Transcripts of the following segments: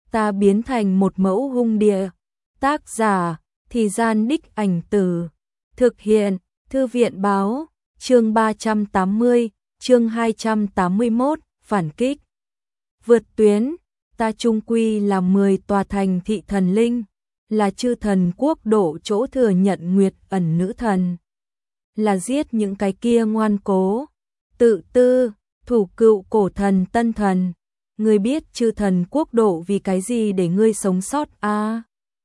ta biến thành một mẫu hung địa. Tác giả, Thì Gian Đích Ảnh Tử. Thực hiện, Thư viện báo, chương 380, chương 281, phản kích. Vượt tuyến, ta chung quy là 10 tòa thành thị thần linh, là chư thần quốc độ chỗ thừa nhận Nguyệt Ẩn nữ thần. Là giết những cái kia ngoan cố, tự tư, thủ cựu cổ thần tân thần. Ngươi biết chư thần quốc độ vì cái gì để ngươi sống sót à?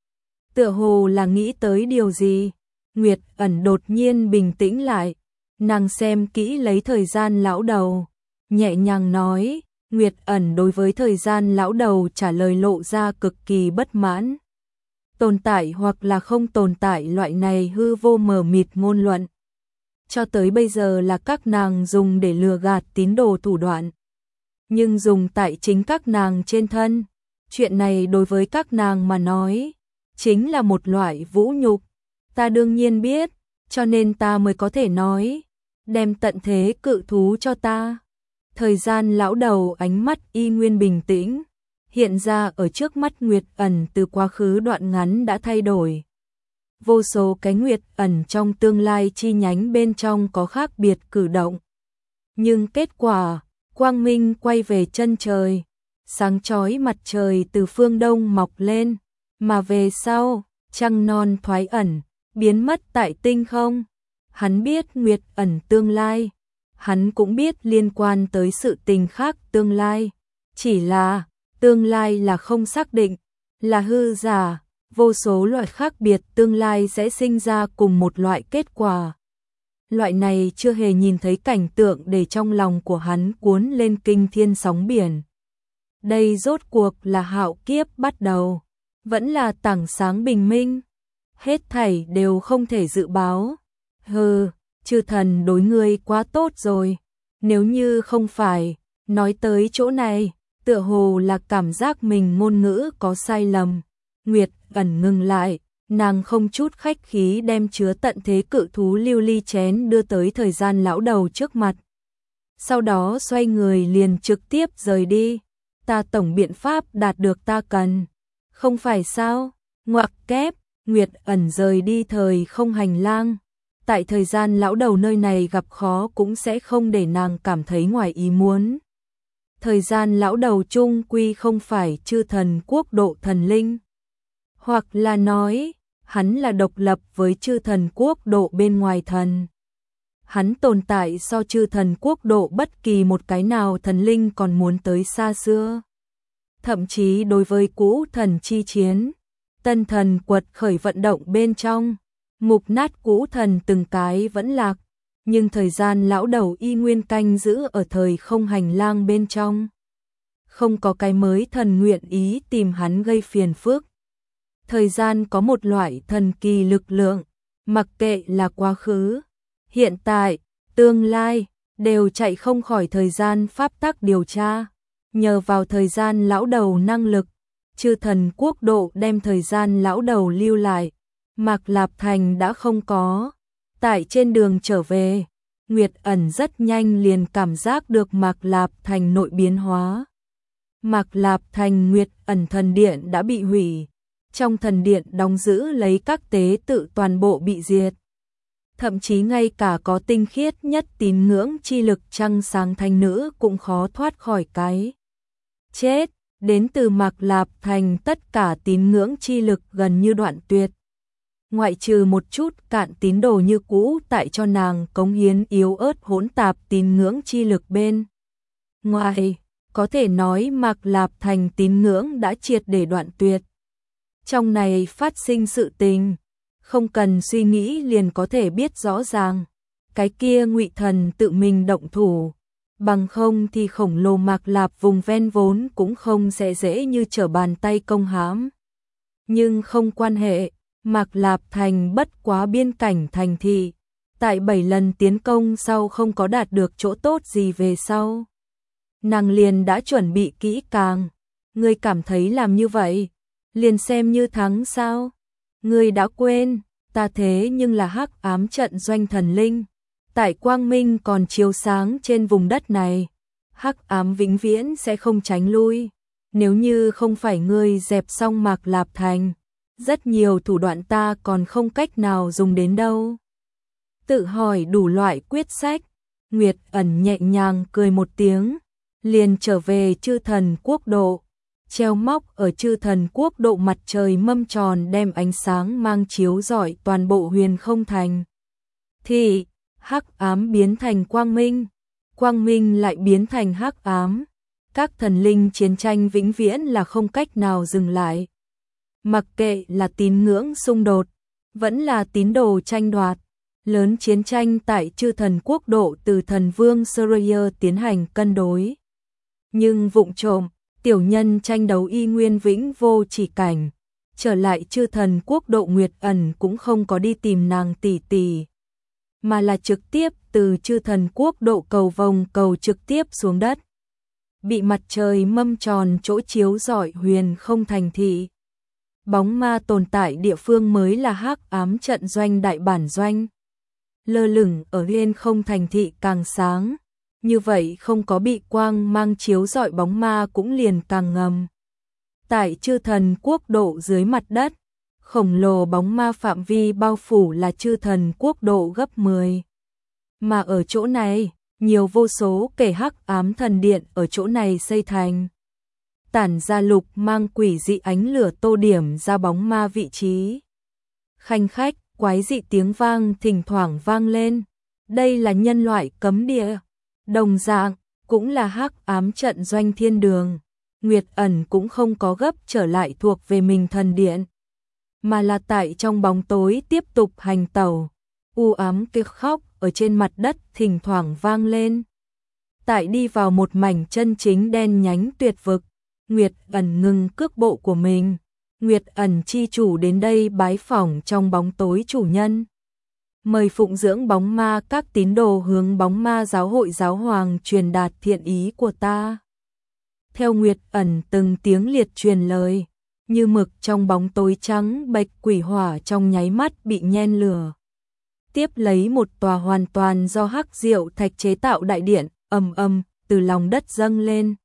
Tựa hồ là nghĩ tới điều gì? Nguyệt Ẩn đột nhiên bình tĩnh lại, nàng xem kỹ lấy thời gian lão đầu, nhẹ nhàng nói. Nguyệt Ẩn đối với thời gian lão đầu trả lời lộ ra cực kỳ bất mãn. Tồn tại hoặc là không tồn tại loại này hư vô mờ mịt ngôn luận. Cho tới bây giờ là các nàng dùng để lừa gạt tín đồ thủ đoạn. Nhưng dùng tại chính các nàng trên thân, chuyện này đối với các nàng mà nói, chính là một loại vũ nhục. Ta đương nhiên biết, cho nên ta mới có thể nói, đem tận thế cự thú cho ta. Thời gian lão đầu ánh mắt y nguyên bình tĩnh, hiện ra ở trước mắt Nguyệt Ẩn từ quá khứ đoạn ngắn đã thay đổi. Vô số cái Nguyệt Ẩn trong tương lai chi nhánh bên trong có khác biệt cử động. Nhưng kết quả, quang minh quay về chân trời, sáng chói mặt trời từ phương đông mọc lên, mà về sau, trăng non thoái ẩn, biến mất tại tinh không. Hắn biết Nguyệt Ẩn tương lai, hắn cũng biết liên quan tới sự tình khác tương lai, chỉ là tương lai là không xác định, là hư giả, vô số loại khác biệt tương lai sẽ sinh ra cùng một loại kết quả. Loại này chưa hề nhìn thấy cảnh tượng để trong lòng của hắn cuốn lên kinh thiên sóng biển. Đây rốt cuộc là hạo kiếp bắt đầu, vẫn là tảng sáng bình minh, hết thảy đều không thể dự báo. Hừ, chư thần đối ngươi quá tốt rồi, nếu như không phải, nói tới chỗ này, tựa hồ là cảm giác mình ngôn ngữ có sai lầm. Nguyệt Ẩn ngừng lại, nàng không chút khách khí đem chứa tận thế cự thú lưu ly chén đưa tới thời gian lão đầu trước mặt. Sau đó xoay người liền trực tiếp rời đi. Ta tổng biện pháp đạt được ta cần. Không phải sao? Ngoặc kép, Nguyệt Ẩn rời đi thời không hành lang. Tại thời gian lão đầu nơi này gặp khó cũng sẽ không để nàng cảm thấy ngoài ý muốn. Thời gian lão đầu chung quy không phải chư thần quốc độ thần linh. Hoặc là nói, hắn là độc lập với chư thần quốc độ bên ngoài thần. Hắn tồn tại so chư thần quốc độ bất kỳ một cái nào thần linh còn muốn tới xa xưa. Thậm chí đối với cũ thần chi chiến, tân thần quật khởi vận động bên trong, mục nát cũ thần từng cái vẫn lạc, nhưng thời gian lão đầu y nguyên canh giữ ở thời không hành lang bên trong. Không có cái mới thần nguyện ý tìm hắn gây phiền phức. Thời gian có một loại thần kỳ lực lượng, mặc kệ là quá khứ, hiện tại, tương lai, đều chạy không khỏi thời gian pháp tắc điều tra. Nhờ vào thời gian lão đầu năng lực, chư thần quốc độ đem thời gian lão đầu lưu lại, Mạc Lạp Thành đã không có. Tại trên đường trở về, Nguyệt Ẩn rất nhanh liền cảm giác được Mạc Lạp Thành nội biến hóa. Mạc Lạp Thành Nguyệt Ẩn thần điện đã bị hủy. Trong thần điện đóng giữ lấy các tế tự toàn bộ bị diệt. Thậm chí ngay cả có tinh khiết nhất tín ngưỡng chi lực trăng sáng thánh nữ cũng khó thoát khỏi cái chết. Đến từ Mạc Lạp Thành tất cả tín ngưỡng chi lực gần như đoạn tuyệt. Ngoại trừ một chút cạn tín đồ như cũ tại cho nàng cống hiến yếu ớt hỗn tạp tín ngưỡng chi lực bên ngoài, có thể nói Mạc Lạp Thành tín ngưỡng đã triệt để đoạn tuyệt. Trong này phát sinh sự tình, không cần suy nghĩ liền có thể biết rõ ràng. Cái kia Ngụy thần tự mình động thủ, bằng không thì khổng lồ Mạc Lạp vùng ven vốn cũng không sẽ dễ như trở bàn tay công hãm. Nhưng không quan hệ, Mạc Lạp Thành bất quá biên cảnh thành thị, tại 7 lần tiến công sau không có đạt được chỗ tốt gì về sau. Nàng liền đã chuẩn bị kỹ càng, ngươi cảm thấy làm như vậy liền xem như thắng sao? Ngươi đã quên, ta thế nhưng là hắc ám trận doanh thần linh, tại quang minh còn chiếu sáng trên vùng đất này, hắc ám vĩnh viễn sẽ không tránh lui. Nếu như không phải ngươi dẹp xong Mạc Lạp Thành, rất nhiều thủ đoạn ta còn không cách nào dùng đến đâu. Tự hỏi đủ loại quyết sách, Nguyệt Ẩn nhẹ nhàng cười một tiếng, liền trở về Chư Thần Quốc độ. Treo móc ở Chư Thần Quốc độ mặt trời mâm tròn đem ánh sáng mang chiếu rọi toàn bộ Huyền Không Thành. Thì hắc ám biến thành quang minh, quang minh lại biến thành hắc ám. Các thần linh chiến tranh vĩnh viễn là không cách nào dừng lại. Mặc kệ là tín ngưỡng xung đột, vẫn là tín đồ tranh đoạt, lớn chiến tranh tại Chư Thần Quốc độ từ thần vương Surya tiến hành cân đối. Nhưng vụng trộm, tiểu nhân tranh đấu y nguyên vĩnh vô chỉ cảnh, trở lại Chư Thần Quốc độ Nguyệt Ẩn cũng không có đi tìm nàng tỷ tỷ, mà là trực tiếp từ Chư Thần Quốc độ cầu vòng cầu trực tiếp xuống đất. Bị mặt trời mâm tròn chỗ chiếu rọi Huyền Không Thành thị. Bóng ma tồn tại địa phương mới là hắc ám trận doanh đại bản doanh. Lơ lửng ở Huyền Không Thành thị càng sáng, như vậy không có bị quang mang chiếu rọi bóng ma cũng liền càng ngầm. Tại Chư Thần Quốc độ dưới mặt đất, khổng lồ bóng ma phạm vi bao phủ là Chư Thần Quốc độ gấp 10. Mà ở chỗ này, nhiều vô số kẻ hắc ám thần điện ở chỗ này xây thành. Tản ra lục mang quỷ dị ánh lửa tô điểm ra bóng ma vị trí. Khanh khách, quái dị tiếng vang thỉnh thoảng vang lên. Đây là nhân loại cấm địa. Đồng dạng, cũng là hắc ám trận doanh thiên đường. Nguyệt Ẩn cũng không có gấp trở lại thuộc về mình thần điện, mà là tại trong bóng tối tiếp tục hành tẩu. U ám kêu khóc ở trên mặt đất thỉnh thoảng vang lên. Tại đi vào một mảnh chân chính đen nhánh tuyệt vực, Nguyệt Ẩn ngừng cước bộ của mình. Nguyệt Ẩn chi chủ đến đây bái phỏng trong bóng tối chủ nhân. Mời phụng dưỡng bóng ma các tín đồ hướng bóng ma giáo hội giáo hoàng truyền đạt thiện ý của ta. Theo Nguyệt Ẩn từng tiếng liệt truyền lời, như mực trong bóng tối trắng bệch quỷ hỏa trong nháy mắt bị nhen lửa. Tiếp lấy một tòa hoàn toàn do hắc diệu thạch chế tạo đại điện, ầm từ lòng đất dâng lên.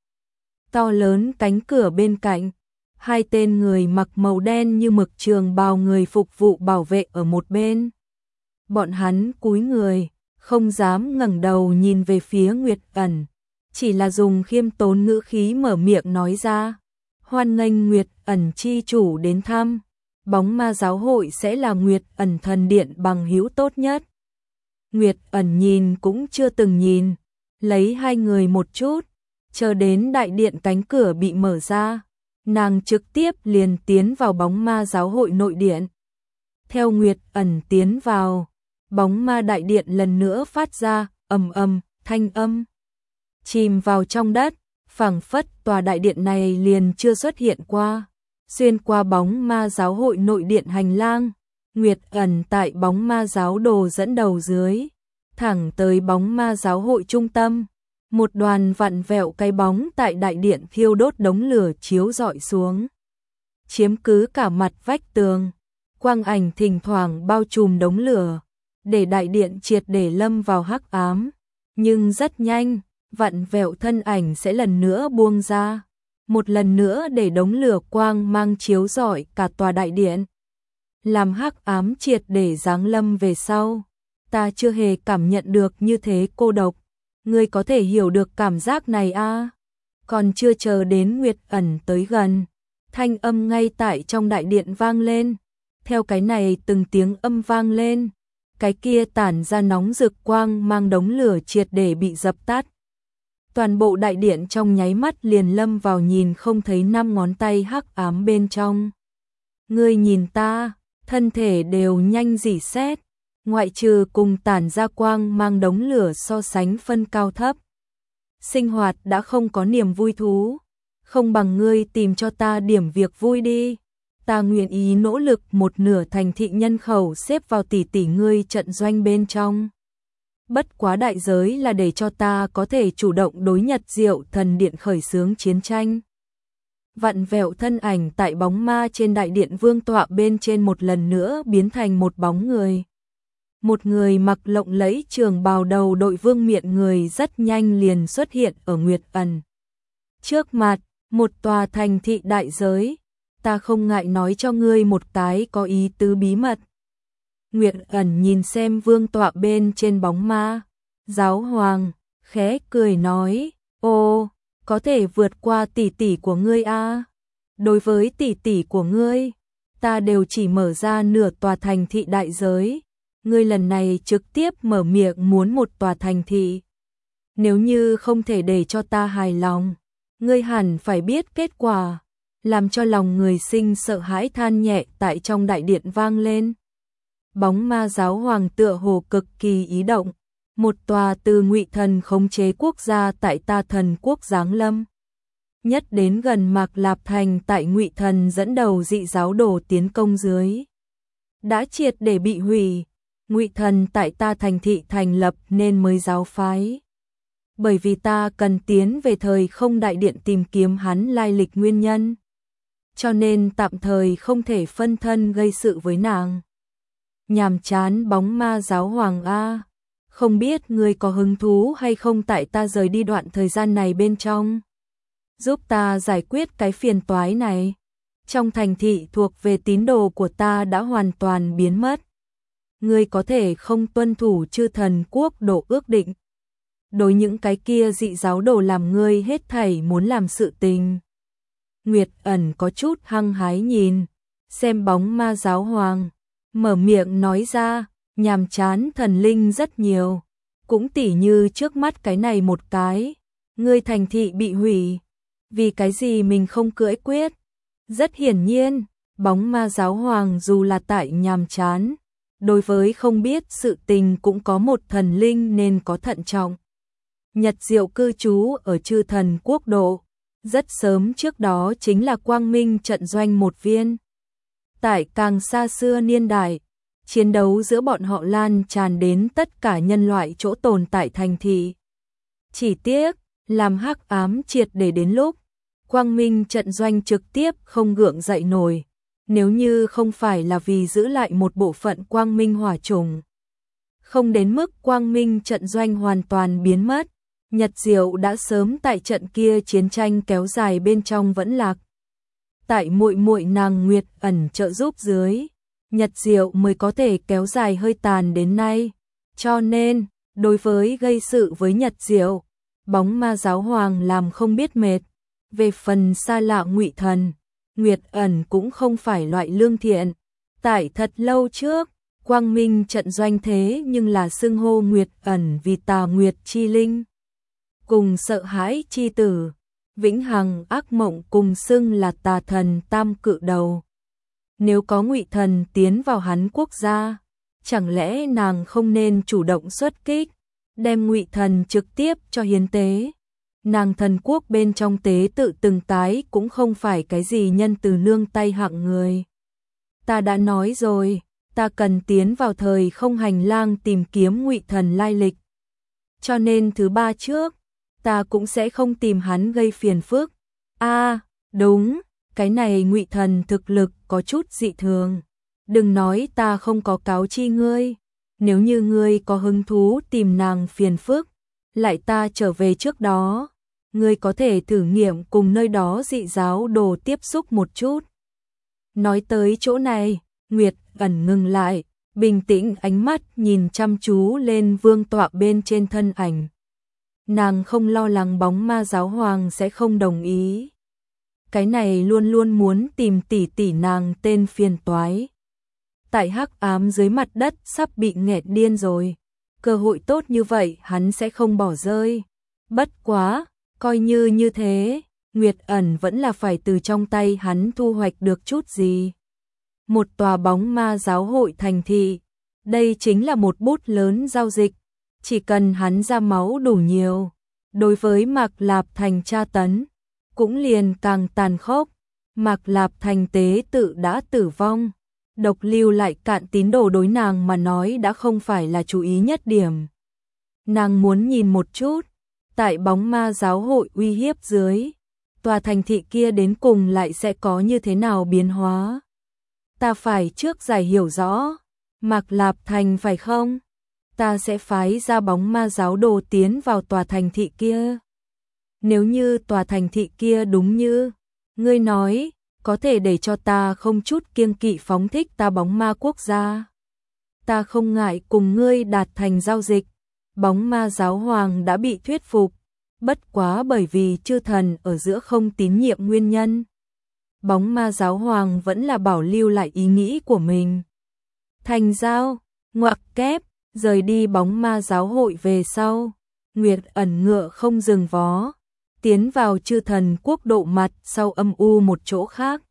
To lớn cánh cửa bên cạnh, hai tên người mặc màu đen như mực trường bào người phục vụ bảo vệ ở một bên. Bọn hắn cúi người, không dám ngẩng đầu nhìn về phía Nguyệt Ẩn, chỉ là dùng khiêm tốn ngữ khí mở miệng nói ra: hoan nghênh Nguyệt Ẩn chi chủ đến thăm. Bóng ma giáo hội sẽ là Nguyệt Ẩn thần điện bằng hữu tốt nhất. Nguyệt Ẩn nhìn cũng chưa từng nhìn, lấy hai người một chút, chờ đến đại điện cánh cửa bị mở ra, nàng trực tiếp liền tiến vào bóng ma giáo hội nội điện. Theo Nguyệt Ẩn tiến vào, bóng ma đại điện lần nữa phát ra ầm thanh âm, chìm vào trong đất, phảng phất tòa đại điện này liền chưa xuất hiện qua. Xuyên qua bóng ma giáo hội nội điện hành lang, Nguyệt Ẩn tại bóng ma giáo đồ dẫn đầu dưới, thẳng tới bóng ma giáo hội trung tâm. Một đoàn vặn vẹo cái bóng tại đại điện thiêu đốt đống lửa chiếu rọi xuống, chiếm cứ cả mặt vách tường. Quang ảnh thỉnh thoảng bao trùm đống lửa, để đại điện triệt để lâm vào hắc ám. Nhưng rất nhanh, vặn vẹo thân ảnh sẽ lần nữa buông ra, một lần nữa để đống lửa quang mang chiếu rọi cả tòa đại điện, làm hắc ám triệt để giáng lâm về sau. Ta chưa hề cảm nhận được như thế cô độc. Ngươi có thể hiểu được cảm giác này à? Còn chưa chờ đến Nguyệt Ẩn tới gần, thanh âm ngay tại trong đại điện vang lên. Theo cái này từng tiếng âm vang lên, cái kia tản ra nóng rực quang mang đống lửa triệt để bị dập tắt. Toàn bộ đại điện trong nháy mắt liền lâm vào nhìn không thấy năm ngón tay hắc ám bên trong. Ngươi nhìn ta, thân thể đều nhanh rỉ sét, ngoại trừ cùng tản ra quang mang đống lửa so sánh phân cao thấp. Sinh hoạt đã không có niềm vui thú, không bằng ngươi tìm cho ta điểm việc vui đi. Ta nguyện ý nỗ lực một nửa thành thị nhân khẩu xếp vào tỷ tỷ ngươi trận doanh bên trong. Bất quá đại giới là để cho ta có thể chủ động đối Nhật Diệu thần điện khởi xướng chiến tranh. Vặn vẹo thân ảnh tại bóng ma trên đại điện vương tọa bên trên một lần nữa biến thành một bóng người. Một người mặc lộng lẫy trường bào đầu đội vương miện người rất nhanh liền xuất hiện ở Nguyệt Ẩn trước mặt. một tòa thành thị đại giới, ta không ngại nói cho ngươi một cái có ý tứ bí mật. Nguyệt Ẩn nhìn xem vương tọa bên trên bóng ma giáo hoàng, khẽ cười nói, ô, có thể vượt qua tỷ tỷ của ngươi a. Đối với tỷ tỷ của ngươi, ta đều chỉ mở ra nửa tòa thành thị đại giới, ngươi lần này trực tiếp mở miệng muốn một tòa thành thị. Nếu như không thể để cho ta hài lòng, ngươi hẳn phải biết kết quả, làm cho lòng người sinh sợ hãi than nhẹ tại trong đại điện vang lên. Bóng ma giáo hoàng tựa hồ cực kỳ ý động, một tòa từ Ngụy Thần khống chế quốc gia tại ta Thần quốc giáng lâm. Nhất đến gần Mạc Lạp Thành tại Ngụy Thần dẫn đầu dị giáo đồ tiến công dưới. Đã triệt để bị hủy, Ngụy Thần tại ta thành thị thành lập nên mới giáo phái. Bởi vì ta cần tiến về thời không đại điện tìm kiếm hắn lai lịch nguyên nhân. Cho nên tạm thời không thể phân thân gây sự với nàng. Nhàm chán bóng ma giáo hoàng a, không biết ngươi có hứng thú hay không tại ta rời đi đoạn thời gian này bên trong. Giúp ta giải quyết cái phiền toái này. Trong thành thị thuộc về tín đồ của ta đã hoàn toàn biến mất. Ngươi có thể không tuân thủ chư thần quốc độ ước định. Đối những cái kia dị giáo đồ làm ngươi hết thảy muốn làm sự tình. Nguyệt Ẩn có chút hăng hái nhìn, xem bóng ma giáo hoàng, mở miệng nói ra, nhàm chán thần linh rất nhiều, cũng tỉ như trước mắt cái này một cái, ngươi thành thị bị hủy, vì cái gì mình không cưỡi quyết. Rất hiển nhiên, bóng ma giáo hoàng dù là tại nhàm chán, đối với không biết sự tình cũng có một thần linh nên có thận trọng. Nhật Diệu cư trú ở chư thần quốc độ, rất sớm trước đó chính là quang minh trận doanh một viên. Tại càng xa xưa niên đại, chiến đấu giữa bọn họ lan tràn đến tất cả nhân loại chỗ tồn tại thành thị. Chỉ tiếc, làm hắc ám triệt để đến lúc, quang minh trận doanh trực tiếp không gượng dậy nổi, nếu như không phải là vì giữ lại một bộ phận quang minh hỏa trùng. Không đến mức quang minh trận doanh hoàn toàn biến mất, Nhật Diệu đã sớm tại trận kia chiến tranh kéo dài bên trong vẫn lạc. Tại muội muội nàng Nguyệt Ẩn trợ giúp dưới, Nhật Diệu mới có thể kéo dài hơi tàn đến nay. Cho nên, đối với gây sự với Nhật Diệu, bóng ma giáo hoàng làm không biết mệt. Về phần xa lạ Ngụy Thần, Nguyệt Ẩn cũng không phải loại lương thiện. Tại thật lâu trước, quang minh trận doanh thế nhưng là xưng hô Nguyệt Ẩn vì Tà Nguyệt chi linh. Cùng sợ hãi chi tử, vĩnh hằng ác mộng cùng xưng là tà thần tam cự đầu. Nếu có Ngụy Thần tiến vào hắn quốc gia, chẳng lẽ nàng không nên chủ động xuất kích, đem Ngụy Thần trực tiếp cho hiến tế. Nàng thần quốc bên trong tế tự từng cái cũng không phải cái gì nhân từ nương tay hạng người. Ta đã nói rồi, ta cần tiến vào thời không hành lang tìm kiếm Ngụy Thần lai lịch. Cho nên thứ ba trước, ta cũng sẽ không tìm hắn gây phiền phức. Đúng, cái này Ngụy Thần thực lực có chút dị thường. Đừng nói ta không có cáo chi ngươi, nếu như ngươi có hứng thú tìm nàng phiền phức, lại ta trở về trước đó, ngươi có thể thử nghiệm cùng nơi đó dị giáo đồ tiếp xúc một chút. Nói tới chỗ này, Nguyệt Ẩn ngừng lại, bình tĩnh ánh mắt nhìn chăm chú lên vương tọa bên trên thân ảnh. Nàng không lo lắng bóng ma giáo hoàng sẽ không đồng ý. Cái này luôn luôn muốn tìm tỷ tỷ nàng tên phiền toái. Tại hắc ám dưới mặt đất sắp bị nghẹt điên rồi. Cơ hội tốt như vậy hắn sẽ không bỏ rơi. Bất quá, coi như thế, Nguyệt Ẩn vẫn là phải từ trong tay hắn thu hoạch được chút gì. Một tòa bóng ma giáo hội thành thị. Đây chính là một bút lớn giao dịch. Chỉ cần hắn ra máu đủ nhiều, đối với Mạc Lạp Thành tra tấn, cũng liền càng tàn khốc. Mạc Lạp Thành tế tự đã tử vong, độc lưu lại cạn tín đồ đối nàng mà nói đã không phải là chú ý nhất điểm. Nàng muốn nhìn một chút, tại bóng ma giáo hội uy hiếp dưới, tòa thành thị kia đến cùng lại sẽ có như thế nào biến hóa. Ta phải trước giải hiểu rõ, Mạc Lạp Thành phải không? Ta sẽ phái ra bóng ma giáo đồ tiến vào tòa thành thị kia. Nếu như tòa thành thị kia đúng như ngươi nói, có thể để cho ta không chút kiêng kỵ phóng thích ta bóng ma quốc gia. Ta không ngại cùng ngươi đạt thành giao dịch. Bóng ma giáo hoàng đã bị thuyết phục, bất quá bởi vì chư thần ở giữa không tín nhiệm nguyên nhân. Bóng ma giáo hoàng vẫn là bảo lưu lại ý nghĩ của mình. Thành giao, ngoặc kép, rời đi bóng ma giáo hội về sau. Nguyệt ẩn ngựa không dừng vó, tiến vào chư thần quốc độ mặt sau âm u một chỗ khác.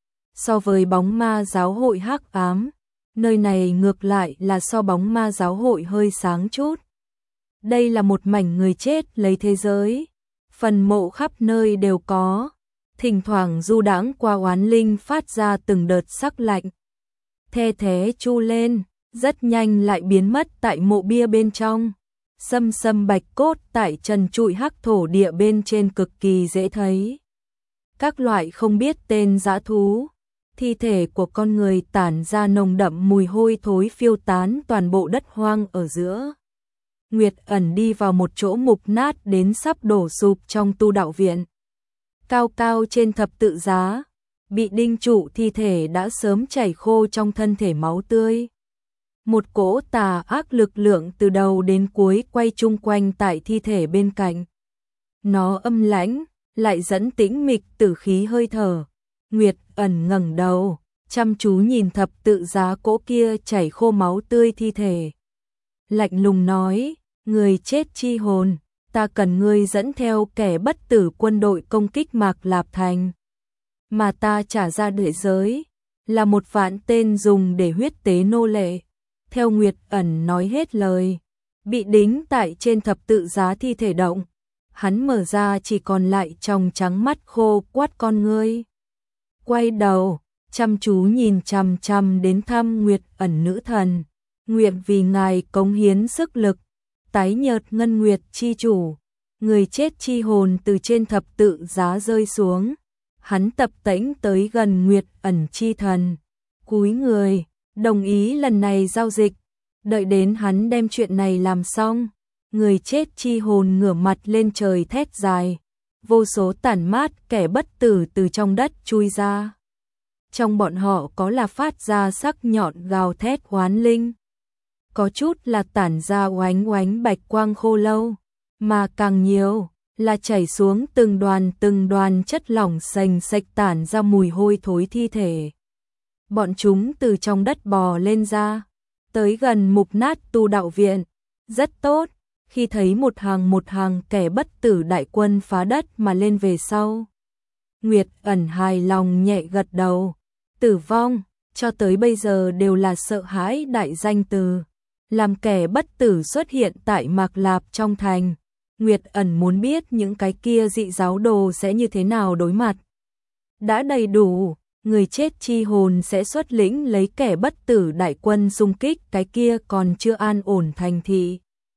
So với bóng ma giáo hội hắc ám, nơi này ngược lại là so bóng ma giáo hội hơi sáng chút. Đây là một mảnh người chết lấy thế giới, phần mộ khắp nơi đều có, thỉnh thoảng du đãng qua oán linh phát ra từng đợt sắc lạnh. The thế chu lên, rất nhanh lại biến mất tại mộ bia bên trong. Sâm sâm bạch cốt tại trần trụi hắc thổ địa bên trên cực kỳ dễ thấy. Các loại không biết tên dã thú, thi thể của con người tản ra nồng đậm mùi hôi thối phiêu tán toàn bộ đất hoang ở giữa. Nguyệt ẩn đi vào một chỗ mục nát đến sắp đổ sụp trong tu đạo viện. Cao cao trên thập tự giá, bị đinh trụ thi thể đã sớm chảy khô trong thân thể máu tươi. Một cỗ tà ác lực lượng từ đầu đến cuối quay chung quanh tại thi thể bên cạnh. Nó âm lãnh, lại dẫn tĩnh mịch tử khí hơi thở. Nguyệt ẩn ngẩng đầu, chăm chú nhìn thập tự giá cỗ kia chảy khô máu tươi thi thể. Lạnh lùng nói, người chết chi hồn, ta cần ngươi dẫn theo kẻ bất tử quân đội công kích Mạc Lạp Thành. Mà ta trả ra địa giới, là 1.000.000 tên dùng để huyết tế nô lệ. Theo Nguyệt ẩn nói hết lời, bị đính tại trên thập tự giá thi thể động. Hắn mở ra chỉ còn lại tròng trắng mắt khô quát con ngươi. Quay đầu, chăm chú nhìn chằm chằm đến thăm Nguyệt ẩn nữ thần. Nguyện vì ngài cống hiến sức lực, tái nhợt ngân nguyệt chi chủ. Người chết chi hồn từ trên thập tự giá rơi xuống. Hắn tập tễnh tới gần Nguyệt ẩn chi thần. Cúi người, đồng ý lần này giao dịch. Đợi đến hắn đem chuyện này làm xong, người chết chi hồn ngửa mặt lên trời thét dài. Vô số tản mát kẻ bất tử từ trong đất chui ra. Trong bọn họ có là phát ra sắc nhọn gào thét oán linh, có chút là tản ra oánh oánh bạch quang khô lâu, mà càng nhiều là chảy xuống từng đoàn chất lỏng sành sạch tản ra mùi hôi thối thi thể. Bọn chúng từ trong đất bò lên ra, tới gần mục nát tu đạo viện. Rất tốt, khi thấy một hàng kẻ bất tử đại quân phá đất mà lên về sau. Nguyệt ẩn hài lòng nhẹ gật đầu. Tử vong, cho tới bây giờ đều là sợ hãi đại danh từ. Làm kẻ bất tử xuất hiện tại Mạc Lạp trong thành. Nguyệt ẩn muốn biết những cái kia dị giáo đồ sẽ như thế nào đối mặt. Đã đầy đủ, người chết chi hồn sẽ xuất lĩnh lấy kẻ bất tử đại quân xung kích cái kia còn chưa an ổn thành thị.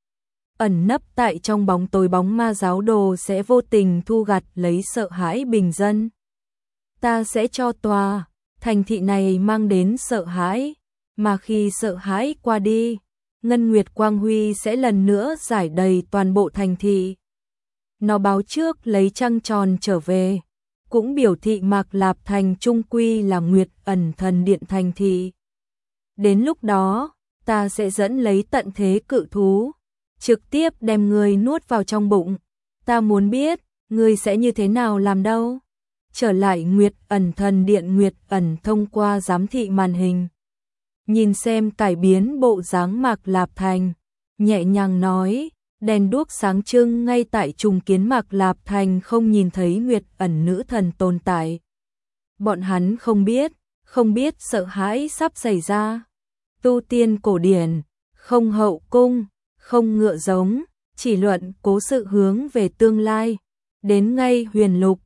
Ẩn nấp tại trong bóng tối bóng ma giáo đồ sẽ vô tình thu gặt lấy sợ hãi bình dân. Ta sẽ cho tòa thành thị này mang đến sợ hãi, mà khi sợ hãi qua đi, ngân nguyệt quang huy sẽ lần nữa rải đầy toàn bộ thành thị. Nó báo trước lấy trăng tròn trở về, cũng biểu thị Mạc Lạp Thành trung quy là Nguyệt ẩn thần điện thành thị. Đến lúc đó, ta sẽ dẫn lấy tận thế cự thú, trực tiếp đem người nuốt vào trong bụng. Ta muốn biết, người sẽ như thế nào làm đâu. Trở lại Nguyệt ẩn thần điện, Nguyệt ẩn thông qua giám thị màn hình. Nhìn xem cải biến bộ dáng Mạc Lạp Thành, nhẹ nhàng nói, đèn đuốc sáng trưng ngay tại trùng kiến Mạc Lạp Thành không nhìn thấy Nguyệt ẩn nữ thần tồn tại. Bọn hắn không biết sợ hãi sắp xảy ra. Tu tiên cổ điển, không hậu cung, không ngựa giống, chỉ luận cố sự hướng về tương lai. Đến ngay huyền lục,